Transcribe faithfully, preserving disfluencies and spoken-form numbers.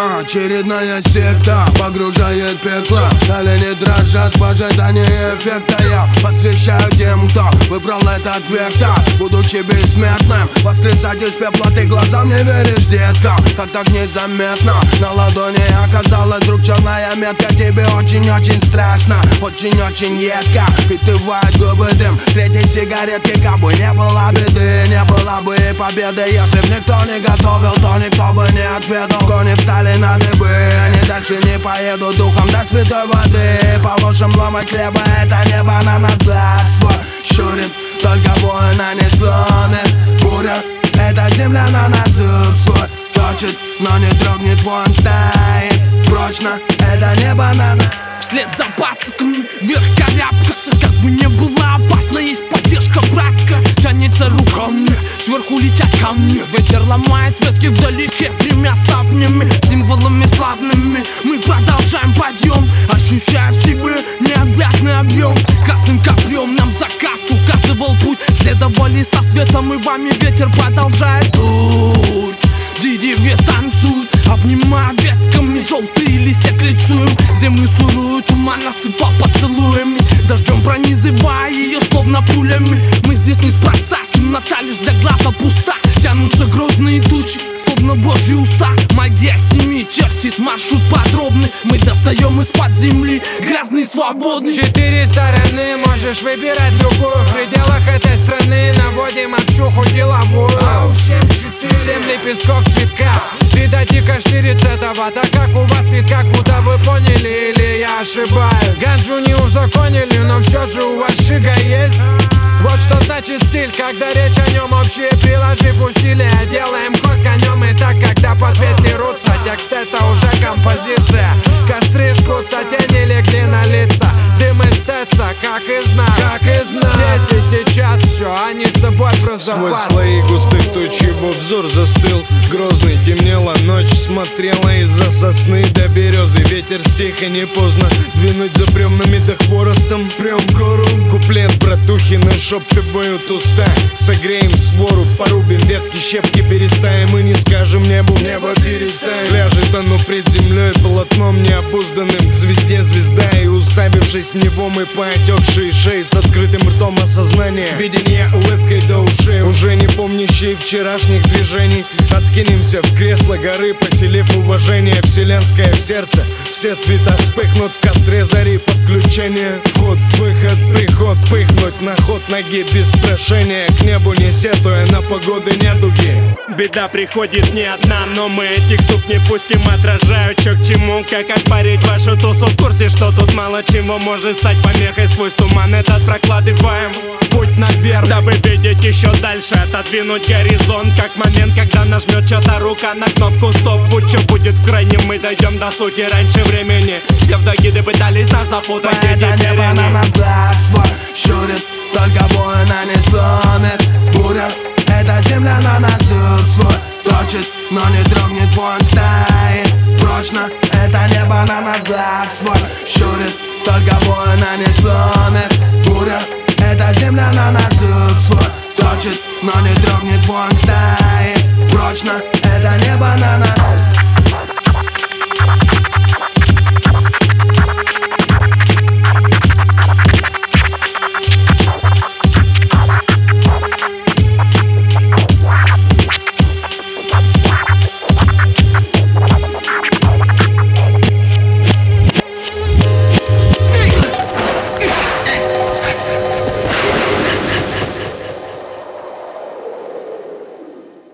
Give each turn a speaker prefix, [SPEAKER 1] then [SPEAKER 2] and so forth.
[SPEAKER 1] Очередная секта погружает пекло. Колени дрожат в ожидании эффекта. Я посвящаю тем, кто выбрал этот вектор. Будучи бессмертным, воскресать из пепла. Ты глазам не веришь, детка, как так незаметно на ладони оказалась вдруг черная метка. Тебе очень-очень страшно, очень-очень едко. Впитывает губы дым третьей сигаретки. Как бы не было беды, не было бы и победы. Если б никто не готовил, то никто бы не отведал. Кони встали на дыбы, они дальше не поедут духом до святой воды. Положим ломать хлеба, это небо на нас глаз свой щурит. Только воина не сломит буря. Эта земля на нас зуб свой точит, но не дрогнет, вон стоит прочно. Это небо на нас.
[SPEAKER 2] Вслед за пацаками вверх карабкаться, как бы не было опасно, есть поддержка братская. Тянется рука мне, сверху летят камни. Ветер ломает ветки вдалеке, гремя ставнями, символами славными. Мы продолжаем подъем, ощущая в себе необъятный объем. Красным копьем нам закат указывал путь. Следовали со светом, и вами ветер продолжает дуть. Деревья танцуют, обнимая ветками, желтые листья крицуем. Землю сырую туман насыпал поцелуями, дождем пронизывая ее словно пулями. Мы здесь неспроста, темнота лишь для глаза пуста. Тянутся грозные тучи, словно божьи уста. Магия семи чертит маршрут подробный. Мы достаем из-под земли, грязный, свободный.
[SPEAKER 3] Четыре стороны, можешь выбирать любую. В пределах этой страны наводим общуху деловую. Семь лепестков цветка, видать дико штырится этого. Так как у вас вид, как будто вы поняли, или я ошибаюсь. Ганжу не узаконили, но все же у вас шига есть. Вот что значит стиль, когда речь о нем общая. Приложив усилия, делаем ход конем. И так, когда под петли рутся, текст это уже композиция. Костры жгутся, тени легли на лица. Дым эстетца, как и знак, как и знак. Здесь и сейчас все, они с собой просто
[SPEAKER 4] сквозь слои густых туч его взор застыл. Грозный темнела ночь, смотрела из-за сосны до березы. Ветер стих и не поздно двинуть за бревнами да хворостом. Прям гору, куплет братухины шептывают уста. Согреем свору, порубим ветки, щепки переставим. И не скажем небу, небо переставим. Ляжет оно пред землей полотном необузданным к звезде звезда. И уставившись в него мы по отекшей шее с открытым ртом осознания, видение улыбкой до ушей, уже не помнящие вчерашних движений. Откинемся в кресло горы, поселив уважение вселенское в сердце. Все цвета вспыхнут в костре зари. Подключение, вход, выход, приход, пыхнуть на ход ноги без прошения. К небу не сетуя на погоды недуги.
[SPEAKER 5] Беда приходит не одна, но мы этих суп не пустим. Отражают чё к чему, как ошпарить вашу тусу. В курсе, что тут мало чего может стать помехой. Сквозь туман этот прокладываем путь наверх, дабы видеть еще дальше, отодвинуть горизонт. Как момент, когда нажмет чья-то рука на кнопку стоп. Вот что будет в крайнем, мы дойдем до сути раньше времени. Псевдогиды пытались нас запутать.
[SPEAKER 1] Это небо на нас глаз свой щурит, только воина не сломит буря. Эта земля на нас зуб свой точит, но не дрогнет, вон стоит прочно. Это небо на нас глаз свой щурит, только воина не сломит буря. Эта земля на нас зуб свой точит, но не дрогнет, вон стоит прочно. Это небо на нас.